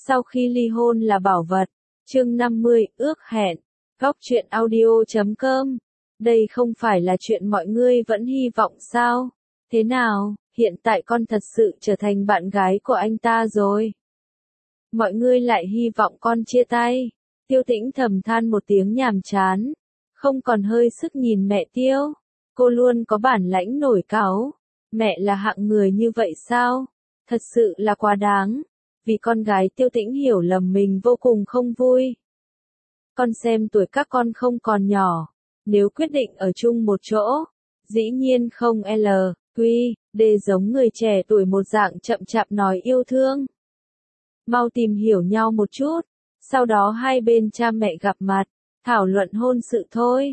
Sau khi ly hôn là bảo vật. Chương 50, ước hẹn. Góc truyện audio.com. Đây không phải là chuyện mọi người vẫn hy vọng sao? Thế nào, hiện tại con thật sự trở thành bạn gái của anh ta rồi. Mọi người lại hy vọng con chia tay. Tiêu Tĩnh thầm than một tiếng nhàm chán. Không còn hơi sức nhìn mẹ Tiêu. Cô luôn có bản lãnh nổi cáu. Mẹ là hạng người như vậy sao? Thật sự là quá đáng. Vì con gái Tiêu Tĩnh hiểu lầm mình vô cùng không vui. Con xem tuổi các con không còn nhỏ. Nếu quyết định ở chung một chỗ, dĩ nhiên không LQ, giống người trẻ tuổi một dạng chậm chạp nói yêu thương. Mau tìm hiểu nhau một chút, sau đó hai bên cha mẹ gặp mặt, thảo luận hôn sự thôi.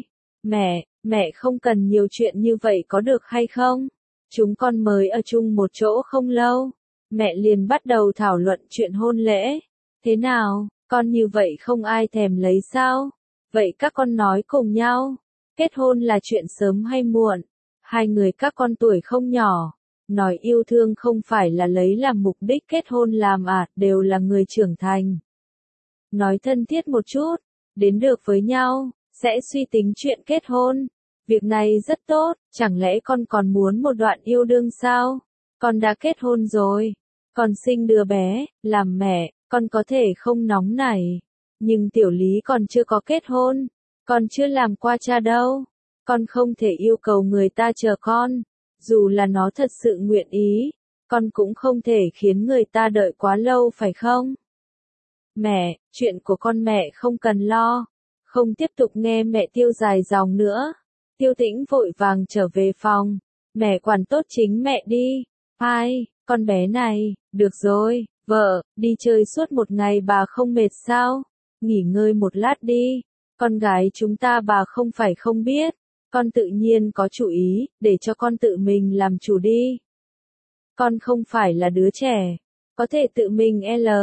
Mẹ không cần nhiều chuyện như vậy có được hay không? Chúng con mới ở chung một chỗ không lâu, mẹ liền bắt đầu thảo luận chuyện hôn lễ. Thế nào, con như vậy không ai thèm lấy sao? Vậy các con nói cùng nhau, kết hôn là chuyện sớm hay muộn? Hai người các con tuổi không nhỏ, nói yêu thương không phải là lấy làm mục đích kết hôn làm đều là người trưởng thành. Nói thân thiết một chút, đến được với nhau, sẽ suy tính chuyện kết hôn. Việc này rất tốt, chẳng lẽ con còn muốn một đoạn yêu đương sao? Con đã kết hôn rồi, còn sinh đứa bé, làm mẹ, con có thể không nóng nảy. Nhưng Tiểu Lý còn chưa có kết hôn, con chưa làm qua cha đâu. Con không thể yêu cầu người ta chờ con, dù là nó thật sự nguyện ý, con cũng không thể khiến người ta đợi quá lâu phải không? Mẹ, chuyện của con mẹ không cần lo. Không tiếp tục nghe mẹ Tiêu dài dòng nữa. Tiêu Tĩnh vội vàng trở về phòng. Mẹ quản tốt chính mẹ đi. Ai, con bé này, được rồi, vợ, đi chơi suốt một ngày bà không mệt sao? Nghỉ ngơi một lát đi. Con gái chúng ta bà không phải không biết. Con tự nhiên có chủ ý, để cho con tự mình làm chủ đi. Con không phải là đứa trẻ, có thể tự mình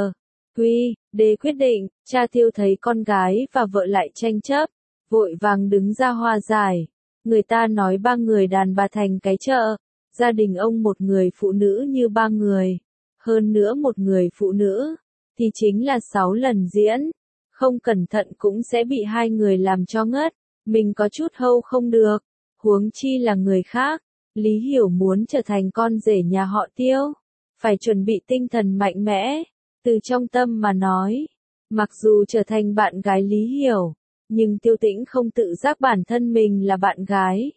quyết định. Cha Tiêu thấy con gái và vợ lại tranh chấp, vội vàng đứng ra hòa giải. Người ta nói ba người đàn bà thành cái chợ, gia đình ông một người phụ nữ như ba người, hơn nữa một người phụ nữ, thì chính là 6 lần diễn, không cẩn thận cũng sẽ bị hai người làm cho ngất, mình có chút hâu không được, huống chi là người khác. Lý Hiểu muốn trở thành con rể nhà họ Tiêu, phải chuẩn bị tinh thần mạnh mẽ, từ trong tâm mà nói. Mặc dù trở thành bạn gái Lý Hiểu, nhưng Tiêu Tĩnh không tự giác bản thân mình là bạn gái.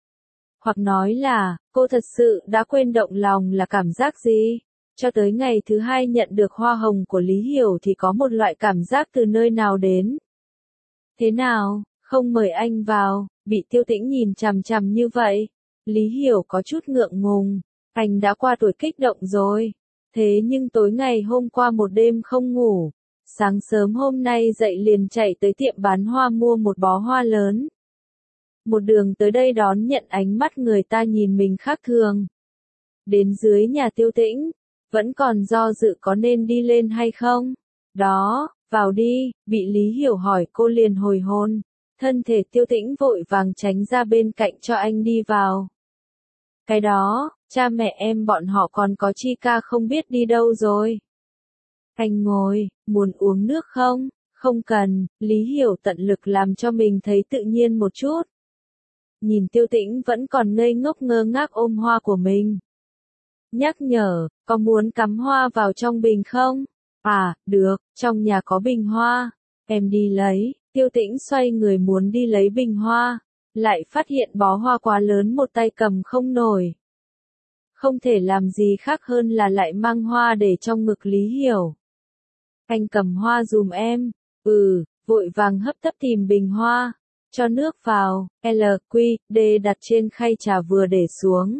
Hoặc nói là, cô thật sự đã quên động lòng là cảm giác gì. Cho tới ngày thứ hai nhận được hoa hồng của Lý Hiểu thì có một loại cảm giác từ nơi nào đến. Thế nào, không mời anh vào, bị Tiêu Tĩnh nhìn chằm chằm như vậy. Lý Hiểu có chút ngượng ngùng, anh đã qua tuổi kích động rồi. Thế nhưng tối ngày hôm qua một đêm không ngủ, sáng sớm hôm nay dậy liền chạy tới tiệm bán hoa mua một bó hoa lớn. Một đường tới đây đón nhận ánh mắt người ta nhìn mình khác thường. Đến dưới nhà Tiêu Tĩnh, vẫn còn do dự có nên đi lên hay không. Đó, vào đi, bị Lý Hiểu hỏi cô liền hồi hồn. Thân thể Tiêu Tĩnh vội vàng tránh ra bên cạnh cho anh đi vào. Cái đó, cha mẹ em bọn họ còn có Chi ca không biết đi đâu rồi. Anh ngồi, muốn uống nước không? Không cần, Lý Hiểu tận lực làm cho mình thấy tự nhiên một chút. Nhìn Tiêu Tĩnh vẫn còn ngây ngốc ngơ ngác ôm hoa của mình. Nhắc nhở, có muốn cắm hoa vào trong bình không? Được, trong nhà có bình hoa. Em đi lấy. Tiêu Tĩnh xoay người muốn đi lấy bình hoa, lại phát hiện bó hoa quá lớn một tay cầm không nổi. Không thể làm gì khác hơn là lại mang hoa để trong ngực Lý Hiểu. Anh cầm hoa dùm em. Vội vàng hấp tấp tìm bình hoa, cho nước vào, LQ, đặt trên khay trà vừa để xuống.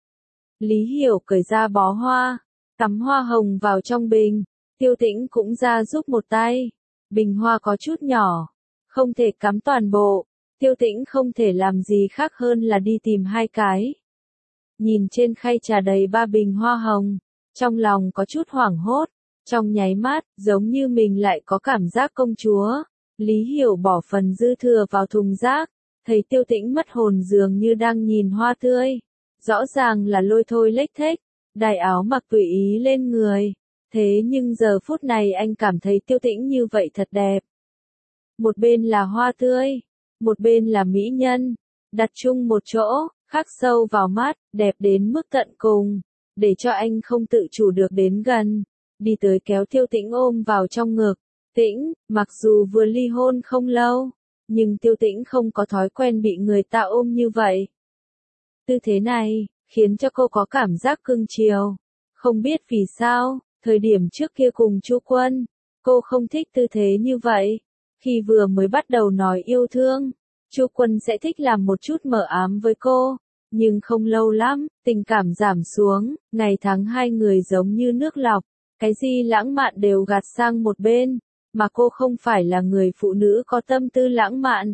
Lý Hiểu cởi ra bó hoa, cắm hoa hồng vào trong bình. Tiêu Tĩnh cũng ra giúp một tay. Bình hoa có chút nhỏ, không thể cắm toàn bộ. Tiêu Tĩnh không thể làm gì khác hơn là đi tìm hai cái. Nhìn trên khay trà đầy 3 bình hoa hồng, trong lòng có chút hoảng hốt. Trong nháy mắt, giống như mình lại có cảm giác công chúa. Lý Hiểu bỏ phần dư thừa vào thùng rác, thấy Tiêu Tĩnh mất hồn dường như đang nhìn hoa tươi. Rõ ràng là lôi thôi lếch thếch, đài áo mặc tùy ý lên người. Thế nhưng giờ phút này anh cảm thấy Tiêu Tĩnh như vậy thật đẹp. Một bên là hoa tươi, một bên là mỹ nhân, đặt chung một chỗ, khắc sâu vào mắt, đẹp đến mức tận cùng, để cho anh không tự chủ được đến gần, đi tới kéo Tiêu Tĩnh ôm vào trong ngực. Tĩnh, mặc dù vừa ly hôn không lâu, nhưng Tiêu Tĩnh không có thói quen bị người ta ôm như vậy. Tư thế này, khiến cho cô có cảm giác cưng chiều. Không biết vì sao, thời điểm trước kia cùng Chu Quân, cô không thích tư thế như vậy. Khi vừa mới bắt đầu nói yêu thương, Chu Quân sẽ thích làm một chút mờ ám với cô. Nhưng không lâu lắm, tình cảm giảm xuống, ngày tháng hai người giống như nước lọc. Cái gì lãng mạn đều gạt sang một bên, mà cô không phải là người phụ nữ có tâm tư lãng mạn.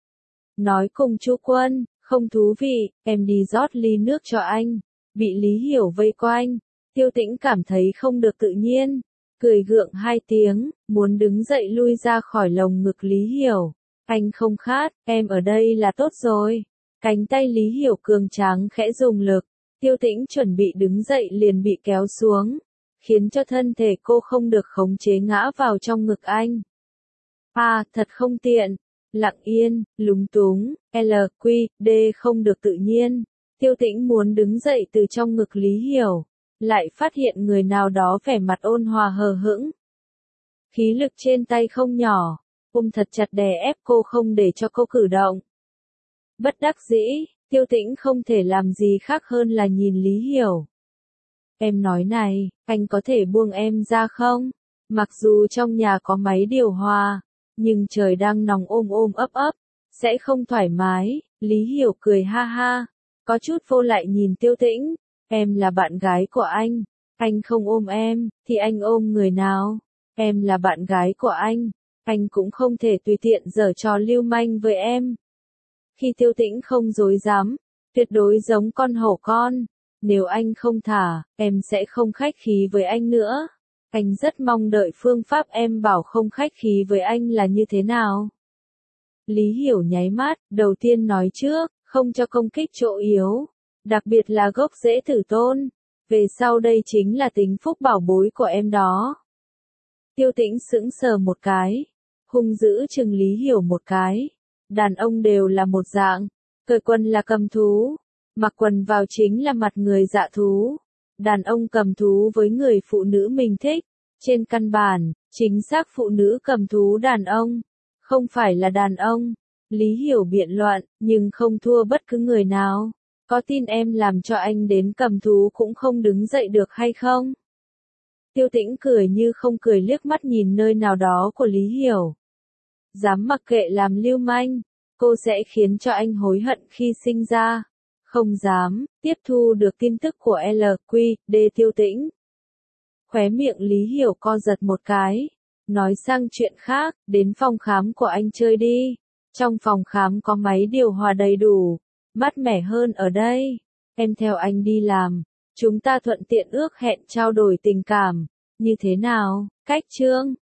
Nói cùng Chu Quân, không thú vị, em đi rót ly nước cho anh. Bị Lý Hiểu vây quanh, Tiêu Tĩnh cảm thấy không được tự nhiên, cười gượng hai tiếng, muốn đứng dậy lui ra khỏi lồng ngực Lý Hiểu. Anh không khát, em ở đây là tốt rồi. Cánh tay Lý Hiểu cường tráng khẽ dùng lực, Tiêu Tĩnh chuẩn bị đứng dậy liền bị kéo xuống, khiến cho thân thể cô không được khống chế ngã vào trong ngực anh. À, thật không tiện. Lặng yên, lúng túng, LQD không được tự nhiên. Tiêu Tĩnh muốn đứng dậy từ trong ngực Lý Hiểu, lại phát hiện người nào đó vẻ mặt ôn hòa hờ hững. Khí lực trên tay không nhỏ, ôm thật chặt đè ép cô không để cho cô cử động. Bất đắc dĩ, Tiêu Tĩnh không thể làm gì khác hơn là nhìn Lý Hiểu. Em nói này, anh có thể buông em ra không? Mặc dù trong nhà có máy điều hòa, nhưng trời đang nóng ôm ôm ấp ấp, sẽ không thoải mái. Lý Hiểu cười ha ha, có chút vô lại nhìn Tiêu Tĩnh. Em là bạn gái của anh không ôm em, thì anh ôm người nào? Em là bạn gái của anh cũng không thể tùy tiện giở trò lưu manh với em. Khi Tiêu Tĩnh không dối dám, tuyệt đối giống con hổ con. Nếu anh không thả, em sẽ không khách khí với anh nữa. Anh rất mong đợi phương pháp em bảo không khách khí với anh là như thế nào. Lý Hiểu nháy mắt, đầu tiên nói trước, không cho công kích chỗ yếu. Đặc biệt là gốc rễ tử tôn. Về sau đây chính là tính phúc bảo bối của em đó. Tiêu Tĩnh sững sờ một cái, hung dữ chừng Lý Hiểu một cái. Đàn ông đều là một dạng, cởi quần là cầm thú, mặc quần vào chính là mặt người dạ thú. Đàn ông cầm thú với người phụ nữ mình thích, trên căn bản, chính xác phụ nữ cầm thú đàn ông, không phải là đàn ông. Lý Hiểu biện luận, nhưng không thua bất cứ người nào. Có tin em làm cho anh đến cầm thú cũng không đứng dậy được hay không? Tiêu Tĩnh cười như không cười liếc mắt nhìn nơi nào đó của Lý Hiểu. Dám mặc kệ làm lưu manh, cô sẽ khiến cho anh hối hận khi sinh ra. Không dám, tiếp thu được tin tức của LQD Tiêu Tĩnh. Khóe miệng Lý Hiểu co giật một cái. Nói sang chuyện khác, đến phòng khám của anh chơi đi. Trong phòng khám có máy điều hòa đầy đủ, mát mẻ hơn ở đây. Em theo anh đi làm, chúng ta thuận tiện ước hẹn trao đổi tình cảm. Như thế nào, cách chương?